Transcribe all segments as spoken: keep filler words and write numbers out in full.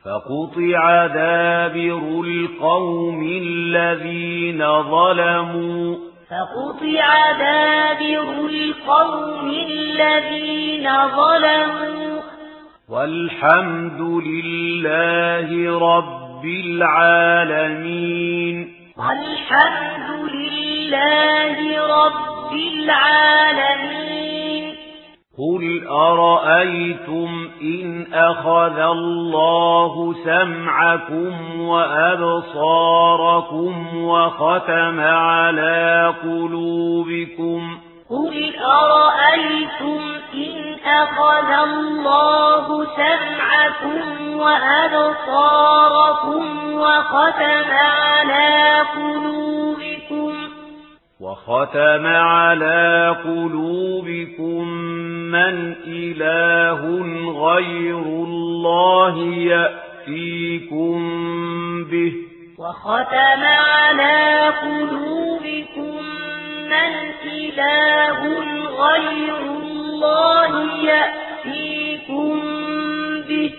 فقطع دابر القوم الذين ظلموا فقطع دابر القوم الذين ظلموا والحمد لله رب العالمين والحمد لله رب العالمين قل أرأيتم إن أخذ الله سمعكم وأبصاركم وختم على قلوبكم قل أرأيتم إن أخذ الله سمعكم وأبصاركم وختم على قلوبكم وختم على قلوبكم من إله غير الله يأتيكم به وختم على قلوبكم من إله غير الله يأتيكم به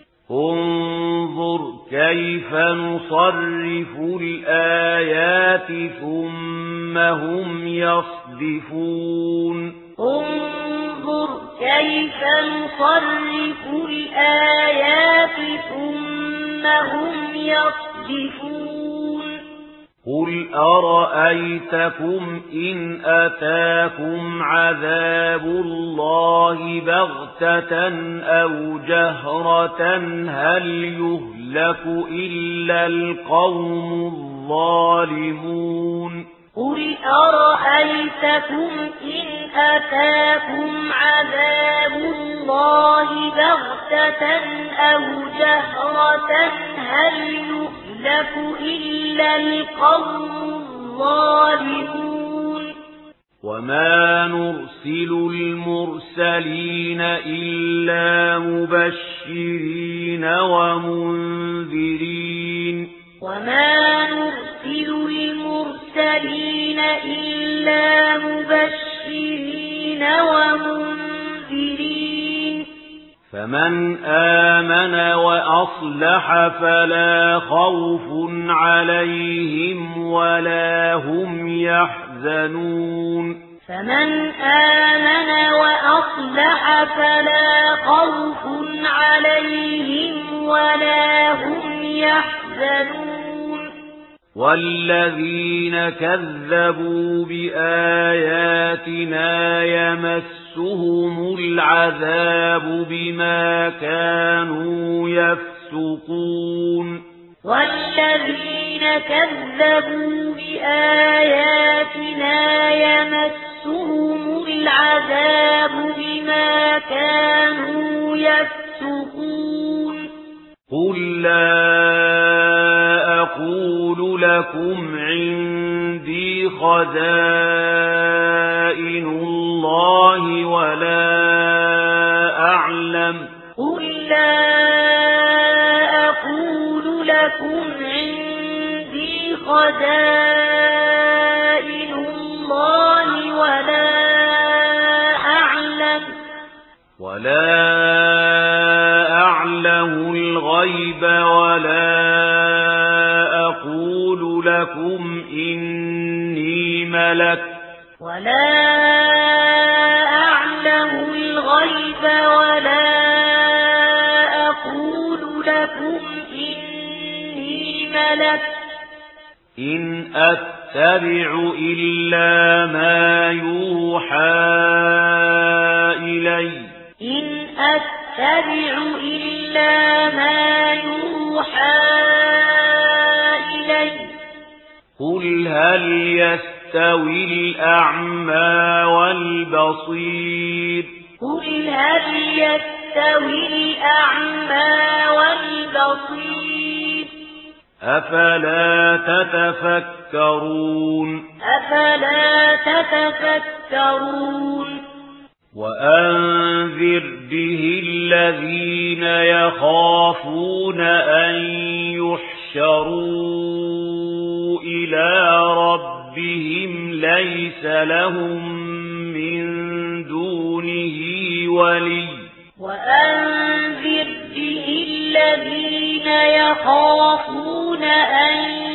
انظر كيف نصرف الآيات ثم هم يصدفون انظر كيف نصرف الآيات ثم هم يصدفون قل أرأيتكم إن أتاكم عذاب الله بغتة أو جهرة هل يهلك إلا القوم الظالمون قل أرأيتكم إن أتاكم عذاب الله بغتة أو جهرة هل يهلك إلا القوم الظالمون وما نرسل المرسلين إلا مبشرين ومنذرين وما نرسل المرسلين إلا مبشرين ومنذرين فمن آمن وأصلح فلا خوف عليهم ولا هم يحزنون فمن آمن وأصلح فلا خوف عليهم ولا هم يحزنون والذين كذبوا بآياتنا يمسهم العذاب بما كانوا يفسقون والذين كذبوا بآياتنا يمسهم العذاب بما كانوا يفسقون قل لا أقول لكم عندي خزائن الله ولا أعلم قل لا أقول لكم عندي خزائن الله ولا أعلم ولا أعلم الغيب ولا أقول لكم إني ملك ولا أعلم الغيب ولا أقول لكم إني ملك إن أتبع إلا ما يوحى إلي إن أتبع إلا ما يوحى إلي قل هل يستوي الأعمى والبصير قل هل يستوي الأعمى والبصير أفلا تتفكرون أفلا تتفكرون وأنذر به الذين يخافون أن يحشروا إلى ربهم ليس لهم من دونه ولي وأنذر به الذين يخافون أن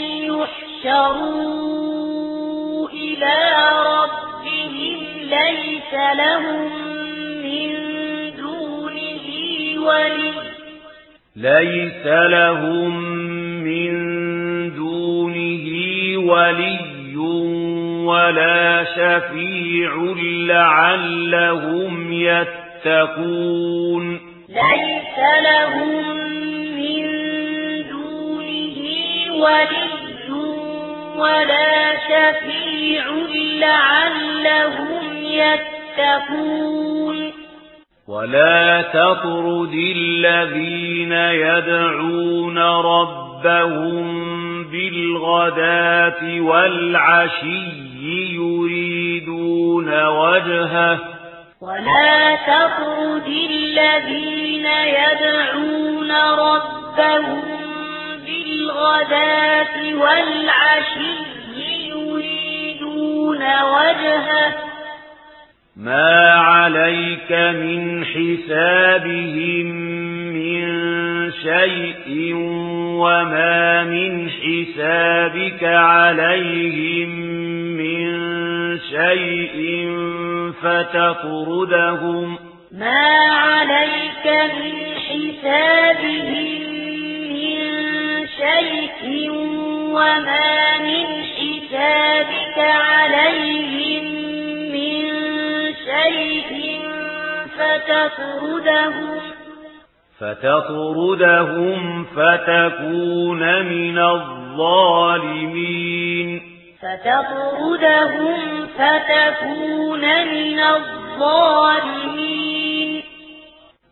يحشروا إلى ربهم ليس لهم من دونه ولي ليس لهم من دونه ولي ولا شفيع لعلهم يتقون ليس لهم من دونه ولي ولا شفيع لعلهم يتقون ولا تطرد الذين يدعون ربهم بالغداة والعشي يريدون وجهه ولا تطرد الذين يدعون ربهم بالغداة والعشي يريدون وجهه ما عليك من حسابهم من شيء وما من حسابك عليهم من شيء فتطردهم ما عليك من حسابهم من شيء وما من حسابك عليهم من شيء فتطردهم فتطردهم فتكون من الظالمين فتطردهم فتكون من الظالمين